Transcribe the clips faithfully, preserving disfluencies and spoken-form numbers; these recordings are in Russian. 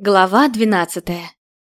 Глава двенадцатая.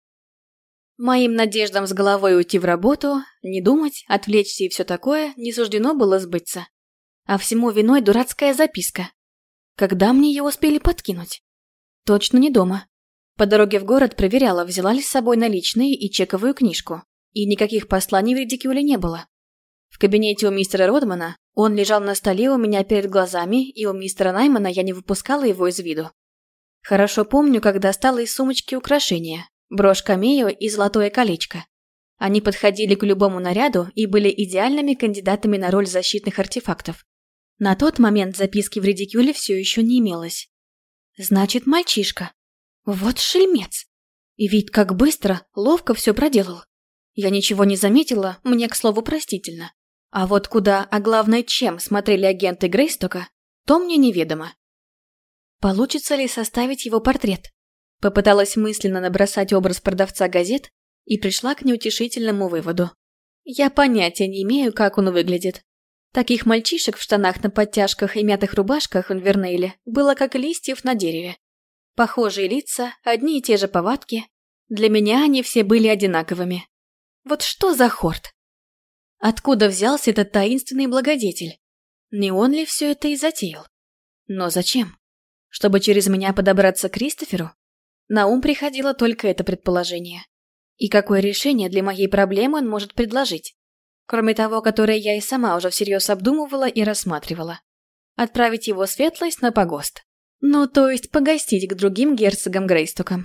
Моим надеждам с головой уйти в работу, не думать, отвлечься и все такое не суждено было сбыться. А всему виной дурацкая записка. Когда мне ее успели подкинуть? Точно не дома. По дороге в город проверяла, взяла ли с собой наличные и чековую книжку. И никаких посланий в редикюле не было. В кабинете у мистера Родмана он лежал на столе у меня перед глазами, и у мистера Наймана я не выпускала его из виду. Хорошо помню, как достала из сумочки украшения, брошь-камею и золотое колечко. Они подходили к любому наряду и были идеальными кандидатами на роль защитных артефактов. На тот момент записки в редикюле все еще не имелось. Значит, мальчишка. Вот шельмец. И ведь как быстро, ловко все проделал. Я ничего не заметила, мне, к слову, простительно. А вот куда, а главное, чем смотрели агенты Грейстока, то мне неведомо. Получится ли составить его портрет? Попыталась мысленно набросать образ продавца газет и пришла к неутешительному выводу. Я понятия не имею, как он выглядит. Таких мальчишек в штанах на подтяжках и мятых рубашках в Инвернейле было как листьев на дереве. Похожие лица, одни и те же повадки. Для меня они все были одинаковыми. Вот что за хорд? Откуда взялся этот таинственный благодетель? Не он ли все это и затеял? Но зачем? Чтобы через меня подобраться к Кристоферу? На ум приходило только это предположение. И какое решение для моей проблемы он может предложить? Кроме того, которое я и сама уже всерьез обдумывала и рассматривала. Отправить его светлость на погост. Ну, то есть погостить к другим герцогам Грейстокам.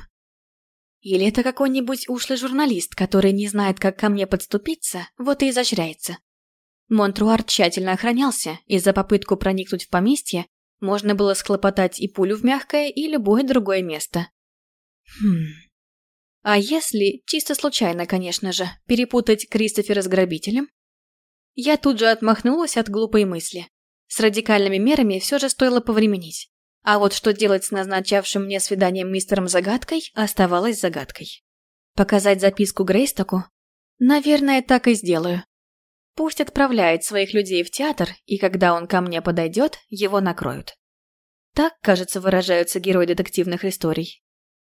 Или это какой-нибудь ушлый журналист, который не знает, как ко мне подступиться, вот и изощряется. Монтруар тщательно охранялся, и за попытку проникнуть в поместье можно было схлопотать и пулю в мягкое, и любое другое место. Хм. А если, чисто случайно, конечно же, перепутать Кристофера с грабителем? Я тут же отмахнулась от глупой мысли. С радикальными мерами все же стоило повременить. А вот что делать с назначавшим мне свиданием мистером Загадкой, оставалось загадкой. Показать записку Грейстоку? Наверное, так и сделаю. Пусть отправляет своих людей в театр, и когда он ко мне подойдет, его накроют. Так, кажется, выражаются герои детективных историй.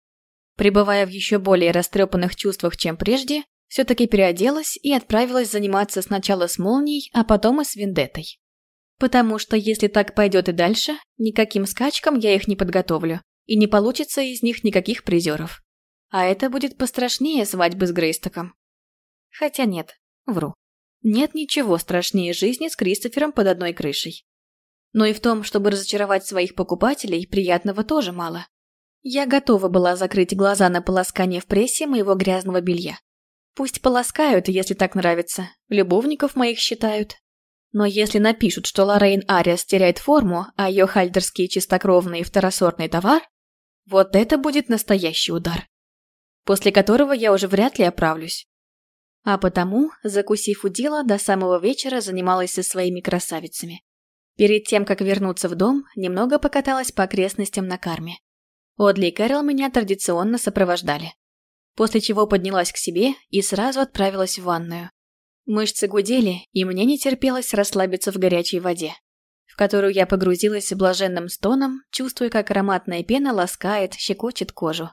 Пребывая в еще более растрепанных чувствах, чем прежде, все-таки переоделась и отправилась заниматься сначала с Молнией, а потом и с Вендеттой. Потому что если так пойдет и дальше, никаким скачкам я их не подготовлю, и не получится из них никаких призеров. А это будет пострашнее свадьбы с Грейстоком. Хотя нет, вру. Нет ничего страшнее жизни с Кристофером под одной крышей. Но и в том, чтобы разочаровать своих покупателей, приятного тоже мало. Я готова была закрыть глаза на полоскание в прессе моего грязного белья. Пусть полоскают, если так нравится, любовников моих считают. Но если напишут, что Лоррейн Ариас теряет форму, а ее хальдерский чистокровный второсортный товар, вот это будет настоящий удар, после которого я уже вряд ли оправлюсь. А потому, закусив у дела, до самого вечера занималась со своими красавицами. Перед тем, как вернуться в дом, немного покаталась по окрестностям на карме. Одли и Кэрол меня традиционно сопровождали. После чего поднялась к себе и сразу отправилась в ванную. Мышцы гудели, и мне не терпелось расслабиться в горячей воде, в которую я погрузилась с блаженным стоном, чувствуя, как ароматная пена ласкает, щекочет кожу.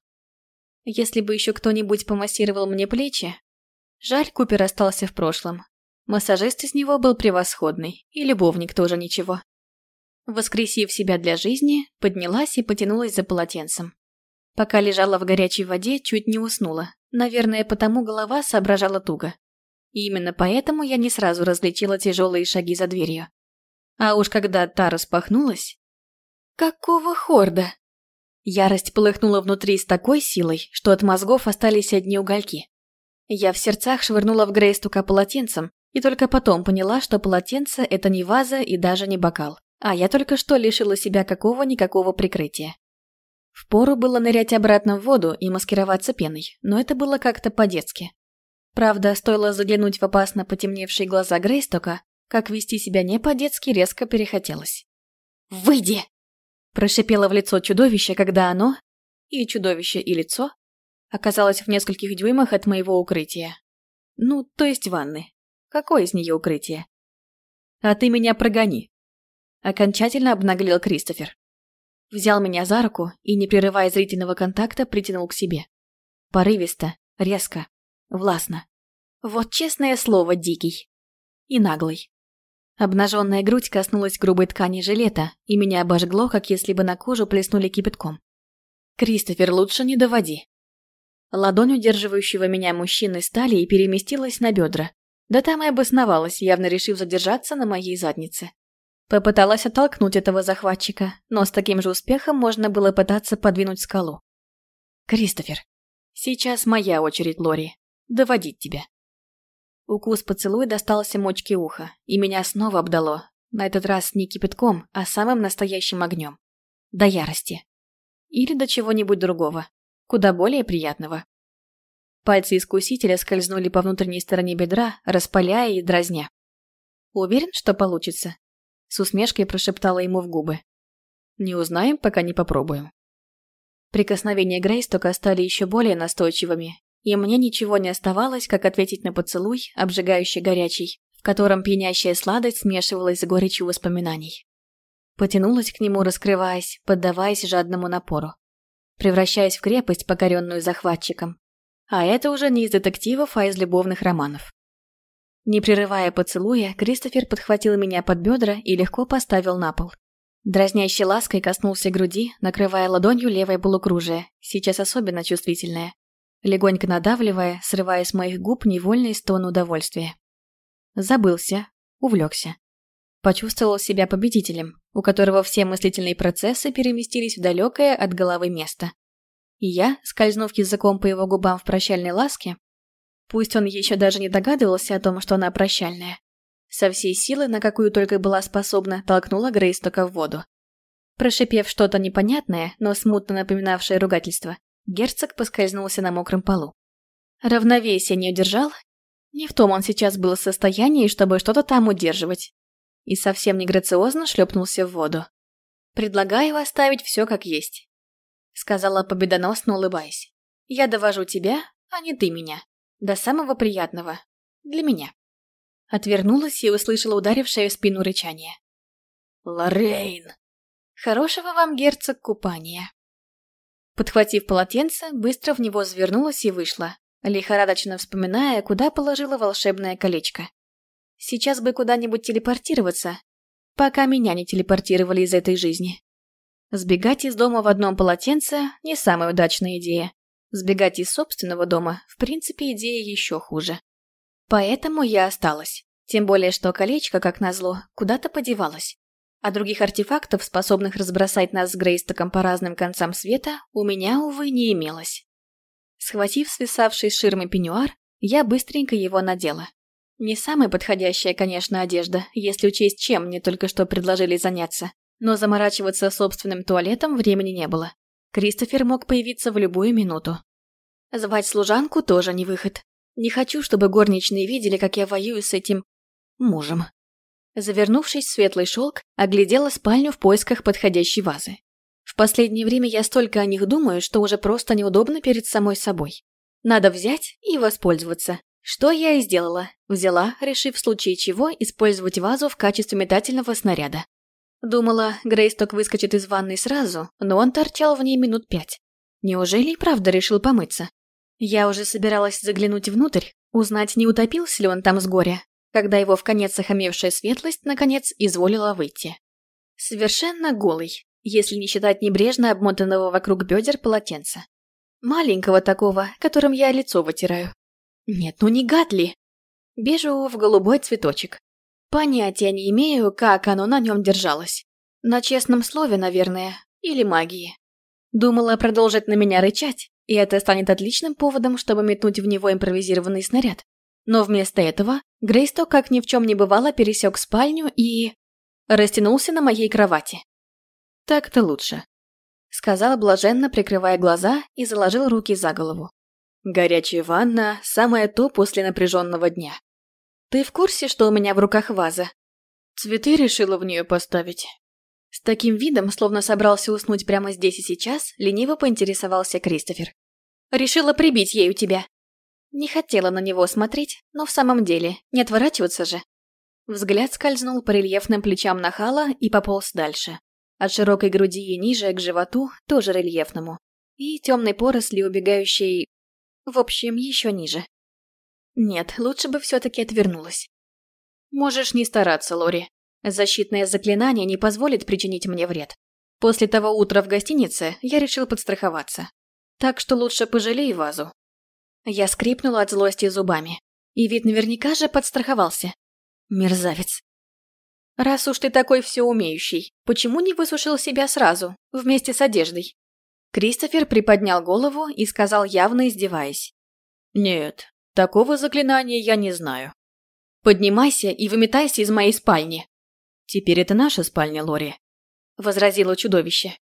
Если бы еще кто-нибудь помассировал мне плечи... Жаль, Купер остался в прошлом. Массажист из него был превосходный, и любовник тоже ничего. Воскресив себя для жизни, поднялась и потянулась за полотенцем. Пока лежала в горячей воде, чуть не уснула. Наверное, потому голова соображала туго. И именно поэтому я не сразу различила тяжелые шаги за дверью. А уж когда та распахнулась... Какого хорда? Ярость полыхнула внутри с такой силой, что от мозгов остались одни угольки. Я в сердцах швырнула в Грейстока полотенцем и только потом поняла, что полотенце – это не ваза и даже не бокал, а я только что лишила себя какого-никакого прикрытия. Впору было нырять обратно в воду и маскироваться пеной, но это было как-то по-детски. Правда, стоило заглянуть в опасно потемневшие глаза Грейстока, как вести себя не по-детски резко перехотелось. «Выйди!» – прошипело в лицо чудовище, когда оно, и чудовище, и лицо, оказалось в нескольких дюймах от моего укрытия. Ну, то есть ванны. Какое из нее укрытие? «А ты меня прогони!» Окончательно обнаглел Кристофер. Взял меня за руку и, не прерывая зрительного контакта, притянул к себе. Порывисто, резко, властно. Вот честное слово, дикий. И наглый. Обнаженная грудь коснулась грубой ткани жилета, и меня обожгло, как если бы на кожу плеснули кипятком. «Кристофер, лучше не доводи». Ладонь удерживающего меня мужчины с талии переместилась на бедра. Да там и обосновалась, явно решив задержаться на моей заднице. Попыталась оттолкнуть этого захватчика, но с таким же успехом можно было пытаться подвинуть скалу. «Кристофер, сейчас моя очередь, Лори, доводить тебя». Укус поцелуя достался мочке уха, и меня снова обдало, на этот раз не кипятком, а самым настоящим огнем. До ярости. Или до чего-нибудь другого, куда более приятного. Пальцы искусителя скользнули по внутренней стороне бедра, распаляя и дразня. «Уверен, что получится?» С усмешкой прошептала ему в губы. «Не узнаем, пока не попробуем». Прикосновения Грейстока стали еще более настойчивыми, и мне ничего не оставалось, как ответить на поцелуй, обжигающий горячий, в котором пьянящая сладость смешивалась с горечью воспоминаний. Потянулась к нему, раскрываясь, поддаваясь жадному напору, превращаясь в крепость, покоренную захватчиком. А это уже не из детективов, а из любовных романов. Не прерывая поцелуя, Кристофер подхватил меня под бедра и легко поставил на пол. Дразнящей лаской коснулся груди, накрывая ладонью левое полукружие, сейчас особенно чувствительное, легонько надавливая, срывая с моих губ невольный стон удовольствия. Забылся, увлекся. Почувствовал себя победителем, у которого все мыслительные процессы переместились в далекое от головы место. И я, скользнув языком по его губам в прощальной ласке, пусть он еще даже не догадывался о том, что она прощальная, со всей силы, на какую только была способна, толкнула Грейстока в воду. Прошипев что-то непонятное, но смутно напоминавшее ругательство, герцог поскользнулся на мокром полу. Равновесие не удержал. Не в том он сейчас был в состоянии, чтобы что-то там удерживать. И совсем не грациозно шлепнулся в воду. «Предлагаю оставить все как есть», — сказала победоносно, улыбаясь. «Я довожу тебя, а не ты меня. До самого приятного. Для меня». Отвернулась и услышала ударившее в спину рычание. «Лоррейн!» «Хорошего вам, герцог, купания». Подхватив полотенце, быстро в него завернулась и вышла, лихорадочно вспоминая, куда положила волшебное колечко. Сейчас бы куда-нибудь телепортироваться, пока меня не телепортировали из этой жизни. Сбегать из дома в одном полотенце – не самая удачная идея. Сбегать из собственного дома, в принципе, идея еще хуже. Поэтому я осталась. Тем более, что колечко, как назло, куда-то подевалось. А других артефактов, способных разбросать нас с Грейстоком по разным концам света, у меня, увы, не имелось. Схватив свисавший с ширмы пеньюар, я быстренько его надела. Не самая подходящая, конечно, одежда, если учесть, чем мне только что предложили заняться. Но заморачиваться собственным туалетом времени не было. Кристофер мог появиться в любую минуту. Звать служанку тоже не выход. Не хочу, чтобы горничные видели, как я воюю с этим... мужем. Завернувшись в светлый шелк, оглядела спальню в поисках подходящей вазы. В последнее время я столько о них думаю, что уже просто неудобно перед самой собой. Надо взять и воспользоваться. Что я и сделала. Взяла, решив в случае чего использовать вазу в качестве метательного снаряда. Думала, Грейсток выскочит из ванной сразу, но он торчал в ней минут пять. Неужели и правда решил помыться? Я уже собиралась заглянуть внутрь, узнать, не утопился ли он там с горя, когда его вконец охамевшая светлость, наконец, изволила выйти. Совершенно голый, если не считать небрежно обмотанного вокруг бедер полотенца. Маленького такого, которым я лицо вытираю. Нет, ну не гад ли? Бежевого в голубой цветочек. Понятия не имею, как оно на нем держалось. На честном слове, наверное, или магии. Думала продолжить на меня рычать, и это станет отличным поводом, чтобы метнуть в него импровизированный снаряд. Но вместо этого Грейсток, как ни в чем не бывало, пересек спальню и... растянулся на моей кровати. «Так-то лучше», — сказал блаженно, прикрывая глаза, и заложил руки за голову. «Горячая ванна – самое то после напряженного дня. Ты в курсе, что у меня в руках ваза? Цветы решила в нее поставить». С таким видом, словно собрался уснуть прямо здесь и сейчас, лениво поинтересовался Кристофер. «Решила прибить ею тебя». Не хотела на него смотреть, но в самом деле, не отворачиваться же. Взгляд скользнул по рельефным плечам нахала и пополз дальше. От широкой груди и ниже к животу, тоже рельефному. И темной поросли, убегающей... В общем, еще ниже. Нет, лучше бы все-таки отвернулась. Можешь не стараться, Лори. Защитное заклинание не позволит причинить мне вред. После того утра в гостинице я решил подстраховаться. Так что лучше пожалей вазу. Я скрипнула от злости зубами. И ведь наверняка же подстраховался. Мерзавец. Раз уж ты такой всеумеющий, почему не высушил себя сразу, вместе с одеждой? Кристофер приподнял голову и сказал, явно издеваясь. Нет, такого заклинания я не знаю. Поднимайся и выметайся из моей спальни. Теперь это наша спальня, Лори, возразило чудовище.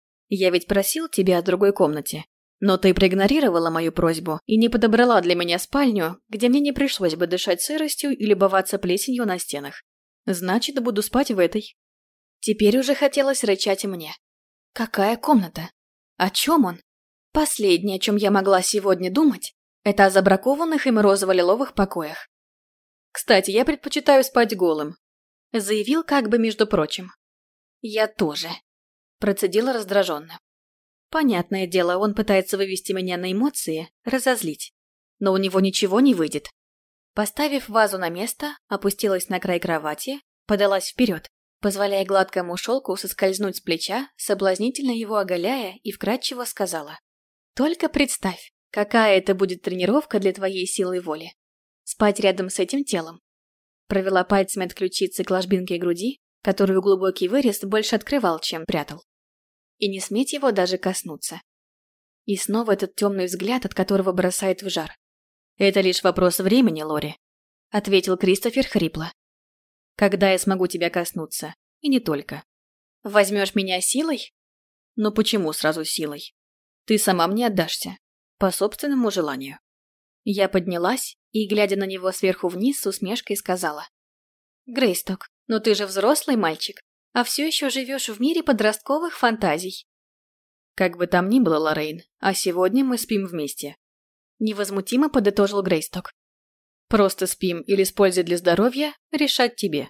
Я ведь просил тебя о другой комнате, но ты проигнорировала мою просьбу и не подобрала для меня спальню, где мне не пришлось бы дышать сыростью и любоваться плесенью на стенах. Значит, буду спать в этой. Теперь уже хотелось рычать мне. Какая комната? О чем он? Последнее, о чем я могла сегодня думать, это о забракованных им розово-лиловых покоях. Кстати, я предпочитаю спать голым, заявил как бы между прочим. Я тоже, процедила раздраженно. Понятное дело, он пытается вывести меня на эмоции, разозлить. Но у него ничего не выйдет. Поставив вазу на место, опустилась на край кровати, подалась вперед, позволяя гладкому шелку соскользнуть с плеча, соблазнительно его оголяя, и вкратчиво сказала. «Только представь, какая это будет тренировка для твоей силы воли. Спать рядом с этим телом». Провела пальцами от ключицы к ложбинке груди, которую глубокий вырез больше открывал, чем прятал. И не сметь его даже коснуться. И снова этот темный взгляд, от которого бросает в жар. «Это лишь вопрос времени, Лори», — ответил Кристофер хрипло. «Когда я смогу тебя коснуться? И не только. Возьмешь меня силой? Но почему сразу силой? Ты сама мне отдашься. По собственному желанию». Я поднялась и, глядя на него сверху вниз, с усмешкой сказала. «Грейсток, но ты же взрослый мальчик, а все еще живешь в мире подростковых фантазий». «Как бы там ни было, Лоррейн, а сегодня мы спим вместе», — невозмутимо подытожил Грейсток. «Просто спим или с пользой для здоровья — решать тебе.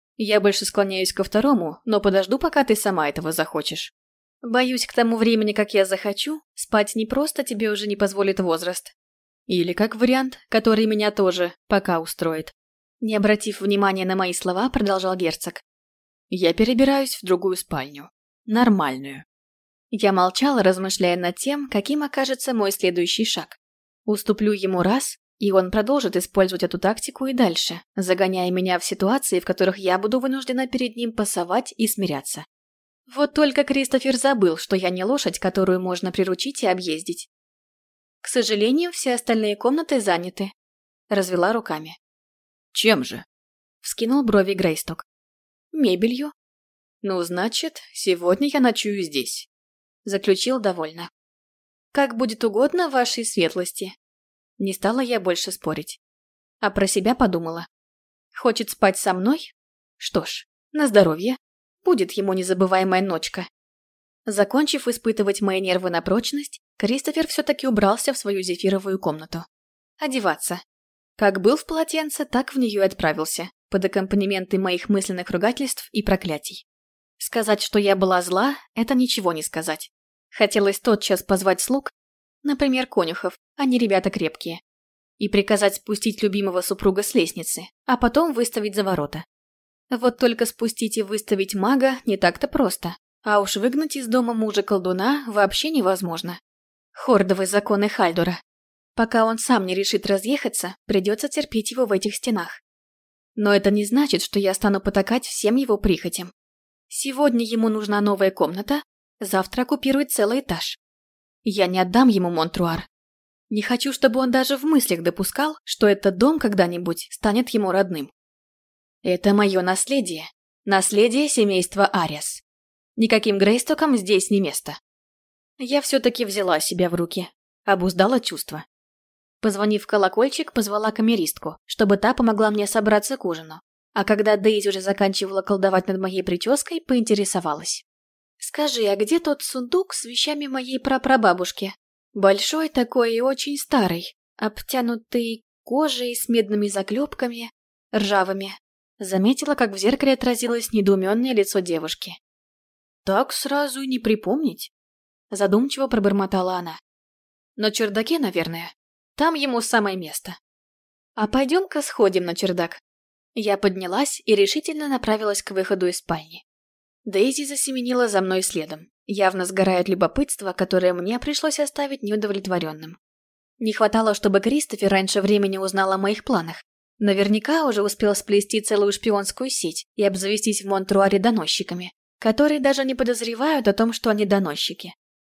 Я больше склоняюсь ко второму, но подожду, пока ты сама этого захочешь. Боюсь, к тому времени, как я захочу, спать не просто тебе уже не позволит возраст. Или как вариант, который меня тоже пока устроит». Не обратив внимания на мои слова, продолжал герцог. «Я перебираюсь в другую спальню. Нормальную». Я молчала, размышляя над тем, каким окажется мой следующий шаг. Уступлю ему раз, и он продолжит использовать эту тактику и дальше, загоняя меня в ситуации, в которых я буду вынуждена перед ним пасовать и смиряться. Вот только Кристофер забыл, что я не лошадь, которую можно приручить и объездить. «К сожалению, все остальные комнаты заняты», — развела руками. «Чем же?» — вскинул брови Грейсток. «Мебелью». «Ну, значит, сегодня я ночую здесь», — заключил довольно. «Как будет угодно вашей светлости». Не стала я больше спорить. А про себя подумала. Хочет спать со мной? Что ж, на здоровье. Будет ему незабываемая ночка. Закончив испытывать мои нервы на прочность, Кристофер все-таки убрался в свою зефировую комнату. Одеваться. Как был в полотенце, так в нее и отправился, под аккомпанементы моих мысленных ругательств и проклятий. Сказать, что я была зла, это ничего не сказать. Хотелось тотчас позвать слуг, например, конюхов, они ребята крепкие, и приказать спустить любимого супруга с лестницы, а потом выставить за ворота. Вот только спустить и выставить мага не так-то просто, а уж выгнать из дома мужа-колдуна вообще невозможно. Хордовые законы Хальдора. Пока он сам не решит разъехаться, придется терпеть его в этих стенах. Но это не значит, что я стану потакать всем его прихотям. Сегодня ему нужна новая комната, завтра оккупирует целый этаж. Я не отдам ему Монтруар. Не хочу, чтобы он даже в мыслях допускал, что этот дом когда-нибудь станет ему родным. Это мое наследие. Наследие семейства Ариас. Никаким Грейстокам здесь не место. Я все-таки взяла себя в руки, обуздала чувства. Позвонив в колокольчик, позвала камеристку, чтобы та помогла мне собраться к ужину. А когда Дейзи уже заканчивала колдовать над моей прической, поинтересовалась. «Скажи, а где тот сундук с вещами моей прапрабабушки? Большой такой и очень старый, обтянутый кожей с медными заклепками, ржавыми». Заметила, как в зеркале отразилось недоуменное лицо девушки. так сразу и не припомнить», — задумчиво пробормотала она. «На чердаке, наверное. Там ему самое место. А пойдем-ка сходим на чердак». Я поднялась и решительно направилась к выходу из спальни. Дейзи засеменила за мной следом, явно сгорая от любопытства, которое мне пришлось оставить неудовлетворенным. Не хватало, чтобы Кристофер раньше времени узнал о моих планах. Наверняка уже успел сплести целую шпионскую сеть и обзавестись в Монтруаре доносчиками, которые даже не подозревают о том, что они доносчики.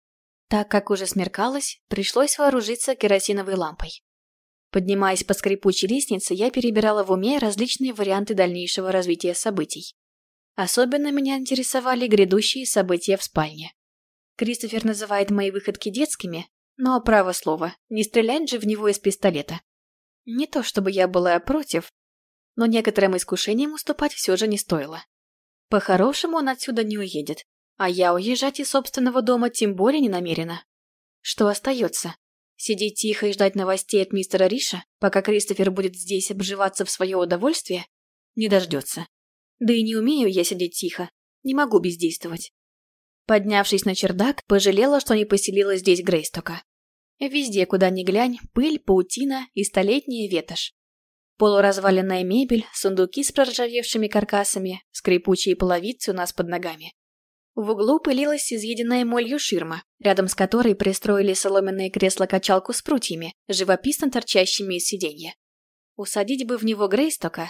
Так как уже смеркалось, пришлось вооружиться керосиновой лампой. Поднимаясь по скрипучей лестнице, я перебирала в уме различные варианты дальнейшего развития событий. Особенно меня интересовали грядущие события в спальне. Кристофер называет мои выходки детскими, но, право слово, не стрелять же в него из пистолета. Не то чтобы я была против, но некоторым искушениям уступать все же не стоило. По-хорошему он отсюда не уедет, а я уезжать из собственного дома тем более не намерена. Что остается? Сидеть тихо и ждать новостей от мистера Риша, пока Кристофер будет здесь обживаться в свое удовольствие? Не дождется. Да и не умею я сидеть тихо, не могу бездействовать. Поднявшись на чердак, пожалела, что не поселилась здесь Грейстока. Везде, куда ни глянь, пыль, паутина и столетняя ветошь. Полуразваленная мебель, сундуки с проржавевшими каркасами, скрипучие половицы у нас под ногами. В углу пылилась изъеденная молью ширма, рядом с которой пристроили соломенное кресло-качалку с прутьями, живописно торчащими из сиденья. Усадить бы в него Грейстока.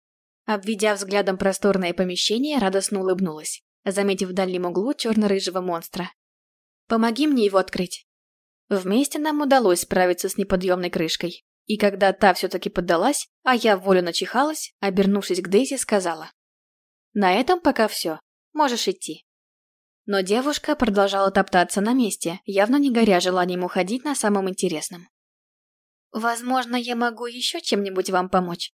Обведя взглядом просторное помещение, радостно улыбнулась, заметив в дальнем углу черно-рыжего монстра. «Помоги мне его открыть». Вместе нам удалось справиться с неподъемной крышкой, и когда та все-таки поддалась, а я в волю начихалась, обернувшись к Дейзи, сказала: «На этом пока все, можешь идти». Но девушка продолжала топтаться на месте, явно не горя желанием уходить на самом интересном. «Возможно, я могу еще чем-нибудь вам помочь?»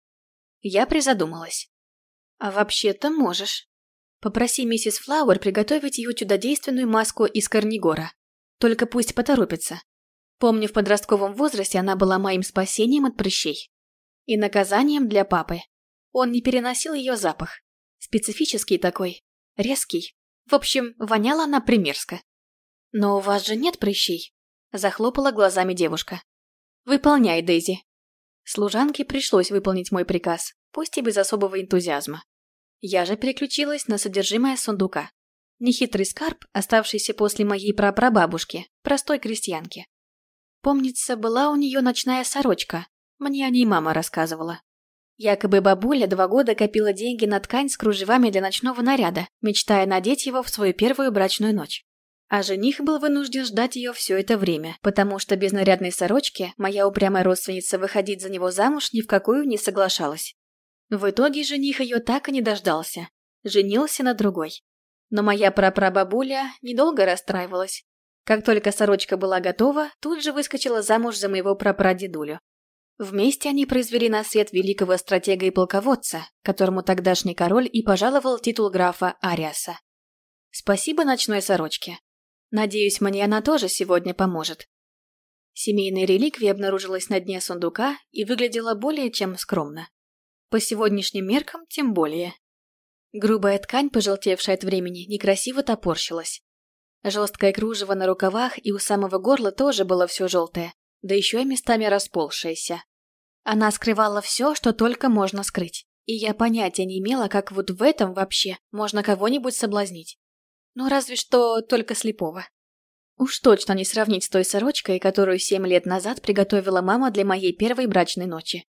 Я призадумалась. «А вообще-то можешь. Попроси миссис Флауэр приготовить ее чудодейственную маску из Корнигора. Только пусть поторопится. Помню, в подростковом возрасте она была моим спасением от прыщей. И наказанием для папы. Он не переносил ее запах. Специфический такой, резкий. В общем, воняла она примерзко. «Но у вас же нет прыщей?» Захлопала глазами девушка. «Выполняй, Дейзи». Служанке пришлось выполнить мой приказ, пусть и без особого энтузиазма. Я же переключилась на содержимое сундука. Нехитрый скарб, оставшийся после моей прапрабабушки, простой крестьянки. Помнится, была у нее ночная сорочка, мне о ней мама рассказывала. Якобы бабуля два года копила деньги на ткань с кружевами для ночного наряда, мечтая надеть его в свою первую брачную ночь. А жених был вынужден ждать ее все это время, потому что без нарядной сорочки моя упрямая родственница выходить за него замуж ни в какую не соглашалась. В итоге жених ее так и не дождался, женился на другой. Но моя прапрабабуля недолго расстраивалась. Как только сорочка была готова, тут же выскочила замуж за моего прапрадедулю. Вместе они произвели на свет великого стратега и полководца, которому тогдашний король и пожаловал титул графа Ариаса. Спасибо ночной сорочке. Надеюсь, мне она тоже сегодня поможет. Семейная реликвия обнаружилась на дне сундука и выглядела более чем скромно. По сегодняшним меркам тем более. Грубая ткань, пожелтевшая от времени, некрасиво топорщилась. Жесткое кружево на рукавах и у самого горла тоже было все желтое, да еще и местами расползшееся. Она скрывала все, что только можно скрыть, и я понятия не имела, как вот в этом вообще можно кого-нибудь соблазнить. Ну, разве что только слепого. Уж точно не сравнить с той сорочкой, которую семь лет назад приготовила мама для моей первой брачной ночи.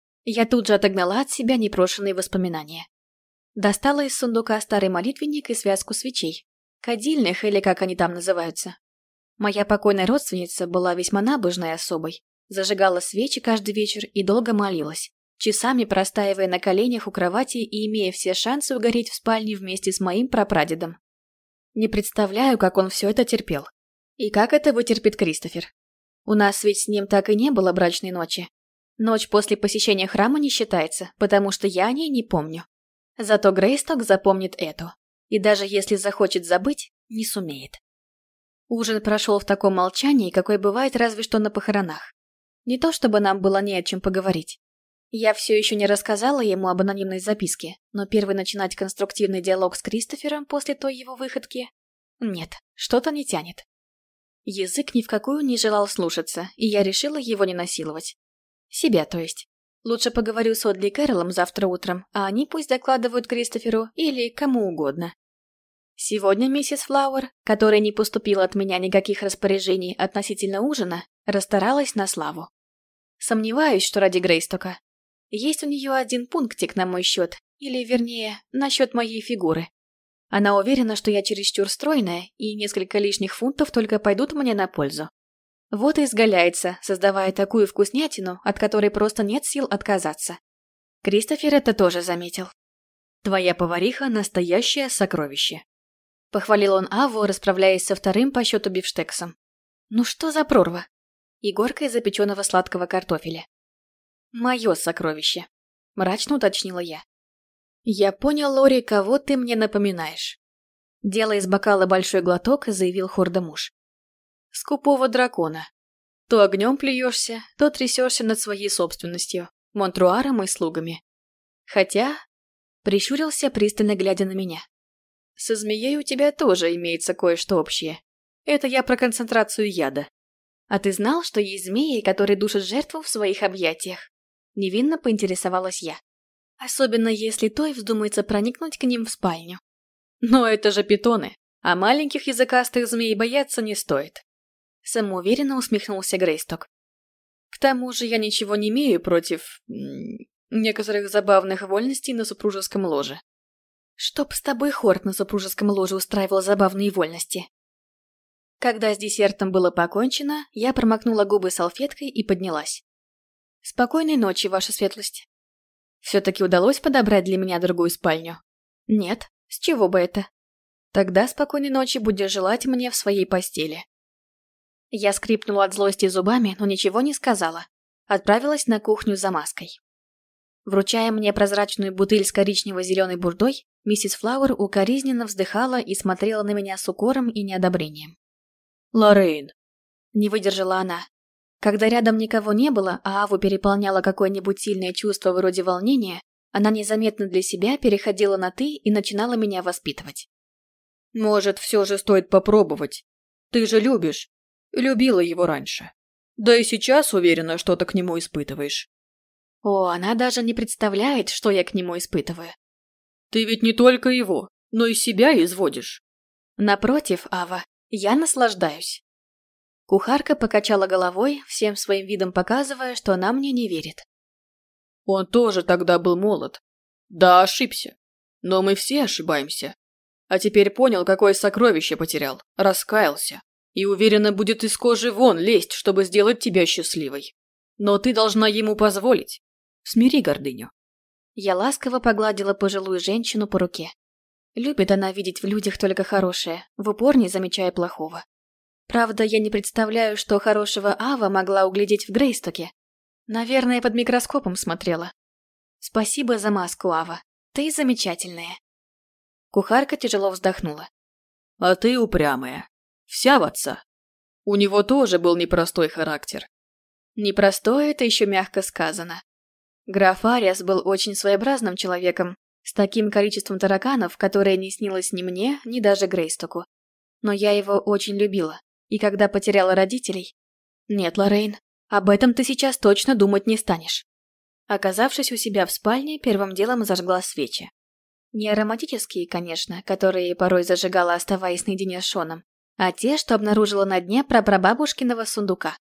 Я тут же отогнала от себя непрошенные воспоминания. Достала из сундука старый молитвенник и связку свечей. Кадильных, или как они там называются. Моя покойная родственница была весьма набожной особой. Зажигала свечи каждый вечер и долго молилась, часами простаивая на коленях у кровати и имея все шансы угореть в спальне вместе с моим прапрадедом. Не представляю, как он все это терпел. И как это вытерпит Кристофер. У нас ведь с ним так и не было брачной ночи. Ночь после посещения храма не считается, потому что я о ней не помню. Зато Грейсток запомнит эту. И даже если захочет забыть, не сумеет. Ужин прошел в таком молчании, какое бывает разве что на похоронах. Не то чтобы нам было не о чем поговорить. Я все еще не рассказала ему об анонимной записке, но первый начинать конструктивный диалог с Кристофером после той его выходки Нет, что-то не тянет. Язык ни в какую не желал слушаться, и я решила его не насиловать. Себя, то есть. Лучше поговорю с Одли и Кэролом завтра утром, а они пусть докладывают Кристоферу или кому угодно. Сегодня миссис Флауэр, которая не поступила от меня никаких распоряжений относительно ужина, расстаралась на славу. Сомневаюсь, что ради Грейстока. Есть у нее один пунктик на мой счет, или, вернее, на счет моей фигуры. Она уверена, что я чересчур стройная, и несколько лишних фунтов только пойдут мне на пользу. Вот и изгаляется, создавая такую вкуснятину, от которой просто нет сил отказаться. Кристофер это тоже заметил. «Твоя повариха – настоящее сокровище», – похвалил он Аву, расправляясь со вторым по счету бифштексом. «Ну что за прорва?» И горкой запеченного сладкого картофеля. «Мое сокровище», – мрачно уточнила я. «Я понял, Лори, кого ты мне напоминаешь», – делая из бокала большой глоток, заявил Хорда-муж. «Скупого дракона. То огнем плюешься, то трясешься над своей собственностью, монтруаром и слугами. Хотя...» – прищурился, пристально глядя на меня. «Со змеей у тебя тоже имеется кое-что общее. Это я про концентрацию яда. А ты знал, что есть змеи, которые душат жертву в своих объятиях?» Невинно поинтересовалась я. Особенно если той вздумается проникнуть к ним в спальню. Но это же питоны, а маленьких языкастых змей бояться не стоит. Самоуверенно усмехнулся Грейсток. К тому же я ничего не имею против... некоторых забавных вольностей на супружеском ложе. Чтоб с тобой Хорд на супружеском ложе устраивал забавные вольности. Когда с десертом было покончено, я промокнула губы салфеткой и поднялась. Спокойной ночи, ваша светлость. Все-таки удалось подобрать для меня другую спальню? Нет, с чего бы это? Тогда спокойной ночи будешь желать мне в своей постели. Я скрипнула от злости зубами, но ничего не сказала. Отправилась на кухню за маской. Вручая мне прозрачную бутыль с коричнево-зеленой бурдой, миссис Флауэр укоризненно вздыхала и смотрела на меня с укором и неодобрением. «Лоррейн!» — не выдержала она. Когда рядом никого не было, а Аву переполняло какое-нибудь сильное чувство вроде волнения, она незаметно для себя переходила на «ты» и начинала меня воспитывать. «Может, все же стоит попробовать? Ты же любишь. Любила его раньше. Да и сейчас, уверена, что-то к нему испытываешь». О, она даже не представляет, что я к нему испытываю. «Ты ведь не только его, но и себя изводишь». Напротив, Ава, я наслаждаюсь. Кухарка покачала головой, всем своим видом показывая, что она мне не верит. «Он тоже тогда был молод. Да, ошибся. Но мы все ошибаемся. А теперь понял, какое сокровище потерял, раскаялся. И уверенно будет из кожи вон лезть, чтобы сделать тебя счастливой. Но ты должна ему позволить. Смири гордыню». Я ласково погладила пожилую женщину по руке. Любит она видеть в людях только хорошее, в упор не замечая плохого. Правда, я не представляю, что хорошего Ава могла углядеть в Грейстоке. Наверное, под микроскопом смотрела. Спасибо за маску, Ава. Ты замечательная. Кухарка тяжело вздохнула. А ты упрямая. Вся в отца. У него тоже был непростой характер. Непростой — это еще мягко сказано. Граф Ариас был очень своеобразным человеком, с таким количеством тараканов, которое не снилось ни мне, ни даже Грейстоку. Но я его очень любила. И когда потеряла родителей... Нет, Лоррейн, об этом ты сейчас точно думать не станешь. Оказавшись у себя в спальне, первым делом зажгла свечи. Не ароматические, конечно, которые порой зажигала, оставаясь наедине с Шоном, а те, что обнаружила на дне прапрабабушкиного сундука.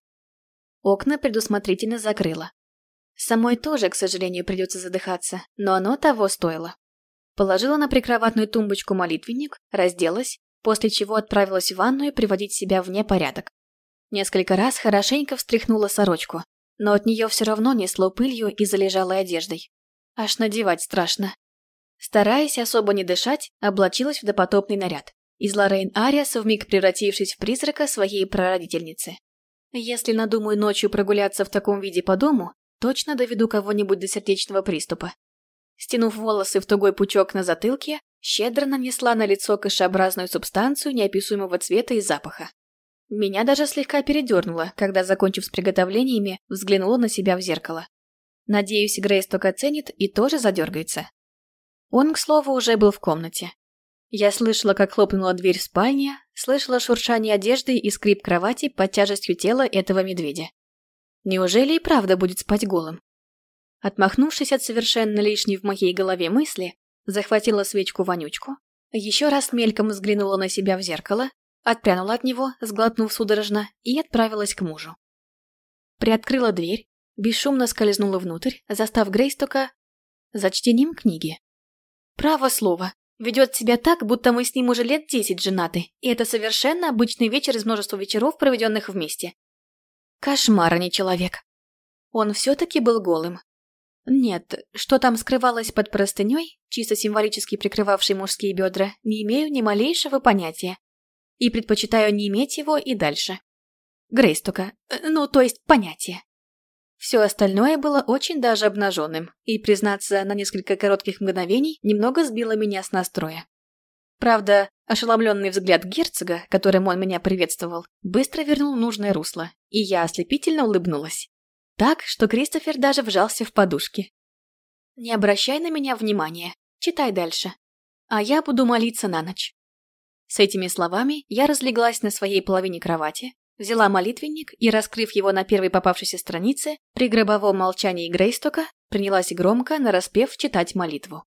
Окна предусмотрительно закрыла. Самой тоже, к сожалению, придется задыхаться, но оно того стоило. Положила на прикроватную тумбочку молитвенник, разделась, после чего отправилась в ванную приводить себя в непорядок. Несколько раз хорошенько встряхнула сорочку, но от нее все равно несло пылью и залежалой одеждой. Аж надевать страшно. Стараясь особо не дышать, облачилась в допотопный наряд, из Лоррейн Ариас, вмиг превратившись в призрака своей прародительницы. Если надумаю ночью прогуляться в таком виде по дому, точно доведу кого-нибудь до сердечного приступа. Стянув волосы в тугой пучок на затылке, щедро нанесла на лицо кашеобразную субстанцию неописуемого цвета и запаха. Меня даже слегка передернуло, когда, закончив с приготовлениями, взглянула на себя в зеркало. Надеюсь, Грейсток оценит и тоже задергается. Он, к слову, уже был в комнате. Я слышала, как хлопнула дверь в спальне, слышала шуршание одежды и скрип кровати под тяжестью тела этого медведя. Неужели и правда будет спать голым? Отмахнувшись от совершенно лишней в моей голове мысли, захватила свечку-вонючку, еще раз мельком взглянула на себя в зеркало, отпрянула от него, сглотнув судорожно, и отправилась к мужу. Приоткрыла дверь, бесшумно скользнула внутрь, застав Грейстока за чтением книги. Право слово, ведет себя так, будто мы с ним уже лет десять женаты, и это совершенно обычный вечер из множества вечеров, проведенных вместе. Кошмар, а не человек. Он все-таки был голым. Нет, что там скрывалось под простыней, чисто символически прикрывавшей мужские бедра, не имею ни малейшего понятия. И предпочитаю не иметь его и дальше. Грейстока, ну, то есть понятия. Все остальное было очень даже обнаженным, и, признаться, на несколько коротких мгновений немного сбило меня с настроя. Правда, ошеломленный взгляд герцога, которым он меня приветствовал, быстро вернул нужное русло, и я ослепительно улыбнулась. Так, что Кристофер даже вжался в подушки. «Не обращай на меня внимания, читай дальше, а я буду молиться на ночь». С этими словами я разлеглась на своей половине кровати, взяла молитвенник и, раскрыв его на первой попавшейся странице, при гробовом молчании Грейстока, принялась громко, нараспев, читать молитву.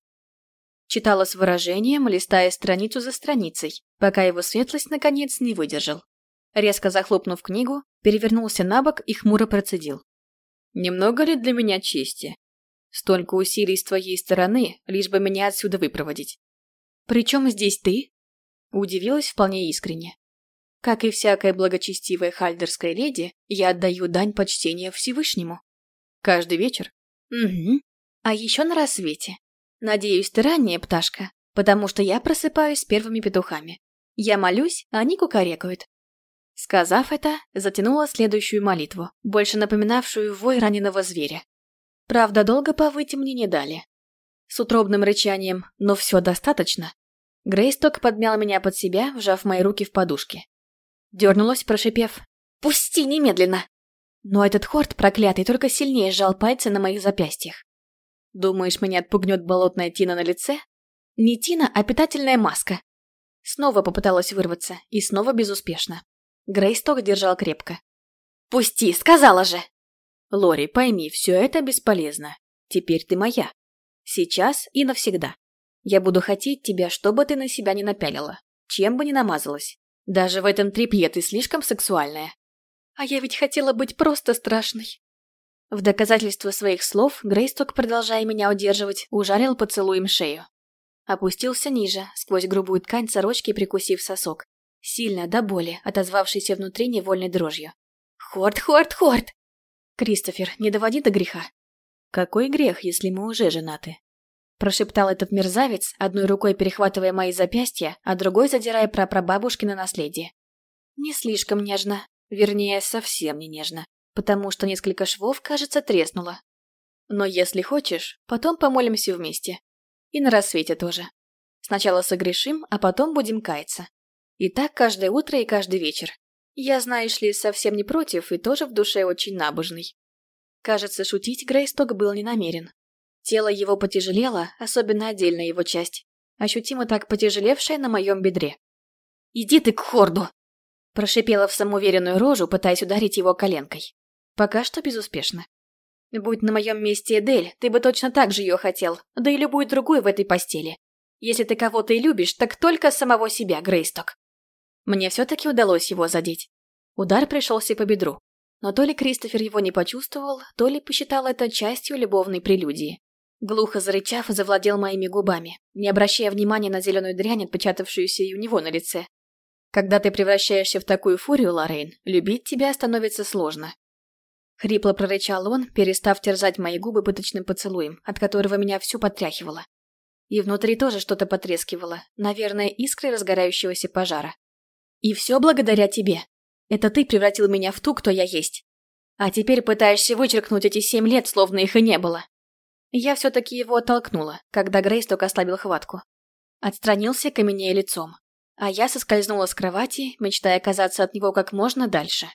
Читала с выражением, листая страницу за страницей, пока его светлость, наконец, не выдержал. Резко захлопнув книгу, перевернулся на бок и хмуро процедил. «Немного ли для меня чести? Столько усилий с твоей стороны, лишь бы меня отсюда выпроводить». «При чем здесь ты?» Удивилась вполне искренне. Как и всякая благочестивая хальдерская леди, я отдаю дань почтения Всевышнему. Каждый вечер? Угу. А еще на рассвете. Надеюсь, ты ранняя пташка, потому что я просыпаюсь с первыми петухами. Я молюсь, а они кукарекают. Сказав это, затянула следующую молитву, больше напоминавшую вой раненого зверя. Правда, долго повыть мне не дали. С утробным рычанием «но все достаточно» Грейсток подмял меня под себя, вжав мои руки в подушки. Дернулась, прошипев «Пусти немедленно!». Но этот хорд проклятый только сильнее сжал пальцы на моих запястьях. Думаешь, меня отпугнет болотная тина на лице? Не тина, а питательная маска. Снова попыталась вырваться, и снова безуспешно. Грейсток держал крепко. «Пусти, сказала же!» «Лори, пойми, все это бесполезно. Теперь ты моя. Сейчас и навсегда. Я буду хотеть тебя, что бы ты на себя не напялила, чем бы ни намазалась. Даже в этом тряпье ты слишком сексуальная. А я ведь хотела быть просто страшной». В доказательство своих слов Грейсток, продолжая меня удерживать, ужалил поцелуем шею. Опустился ниже, сквозь грубую ткань сорочки прикусив сосок. Сильно, до боли, отозвавшийся внутри невольной дрожью. «Хорд, Хорд, Хорд!» «Кристофер, не доводи до греха». «Какой грех, если мы уже женаты?» Прошептал этот мерзавец, одной рукой перехватывая мои запястья, а другой задирая прапрабабушкино наследие. Не слишком нежно, вернее, совсем не нежно, потому что несколько швов, кажется, треснуло. Но если хочешь, потом помолимся вместе. И на рассвете тоже. Сначала согрешим, а потом будем каяться. И так каждое утро и каждый вечер. Я, знаешь ли, совсем не против и тоже в душе очень набожный. Кажется, шутить Грейсток был не намерен. Тело его потяжелело, особенно отдельная его часть, ощутимо так потяжелевшая на моем бедре. «Иди ты к Хорду!» Прошипела в самоуверенную рожу, пытаясь ударить его коленкой. Пока что безуспешно. Будь на моем месте Эдель, ты бы точно так же ее хотел, да и любую другую в этой постели. Если ты кого-то и любишь, так только самого себя, Грейсток. Мне все-таки удалось его задеть. Удар пришелся по бедру. Но то ли Кристофер его не почувствовал, то ли посчитал это частью любовной прелюдии. Глухо зарычав, завладел моими губами, не обращая внимания на зеленую дрянь, отпечатавшуюся и у него на лице. Когда ты превращаешься в такую фурию, Лоррейн, любить тебя становится сложно. Хрипло прорычал он, перестав терзать мои губы пыточным поцелуем, от которого меня всю потряхивало. И внутри тоже что-то потрескивало, наверное, искры разгорающегося пожара. И все благодаря тебе. Это ты превратил меня в ту, кто я есть. А теперь пытаешься вычеркнуть эти семь лет, словно их и не было. Я все-таки его оттолкнула, когда Грейсток ослабил хватку. Отстранился, каменея лицом. А я соскользнула с кровати, мечтая оказаться от него как можно дальше.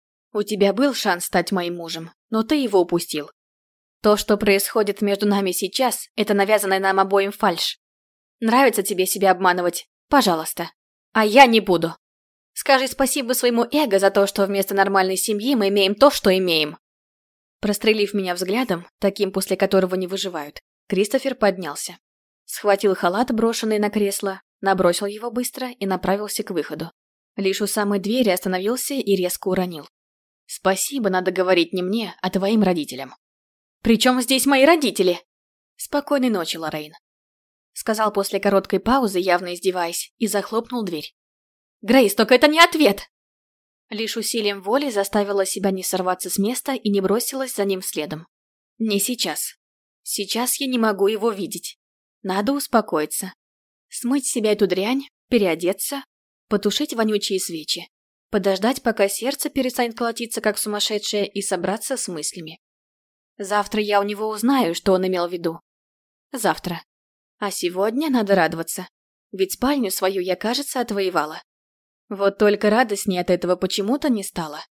У тебя был шанс стать моим мужем, но ты его упустил. То, что происходит между нами сейчас, это навязанная нам обоим фальшь. Нравится тебе себя обманывать, Пожалуйста. А я не буду. Скажи спасибо своему эго за то, что вместо нормальной семьи мы имеем то, что имеем. Прострелив меня взглядом, таким, после которого не выживают, Кристофер поднялся. Схватил халат, брошенный на кресло, набросил его быстро и направился к выходу. Лишь у самой двери остановился и резко уронил. «Спасибо надо говорить не мне, а твоим родителям». «При чем здесь мои родители?» «Спокойной ночи, Лоррейн», — сказал после короткой паузы, явно издеваясь, и захлопнул дверь. «Грейс, только это не ответ!» Лишь усилием воли заставила себя не сорваться с места и не бросилась за ним следом. «Не сейчас. Сейчас я не могу его видеть. Надо успокоиться. Смыть с себя эту дрянь, переодеться, потушить вонючие свечи, подождать, пока сердце перестанет колотиться, как сумасшедшее, и собраться с мыслями. Завтра я у него узнаю, что он имел в виду. Завтра. А сегодня надо радоваться. Ведь спальню свою я, кажется, отвоевала. Вот только радостнее от этого почему-то не стало.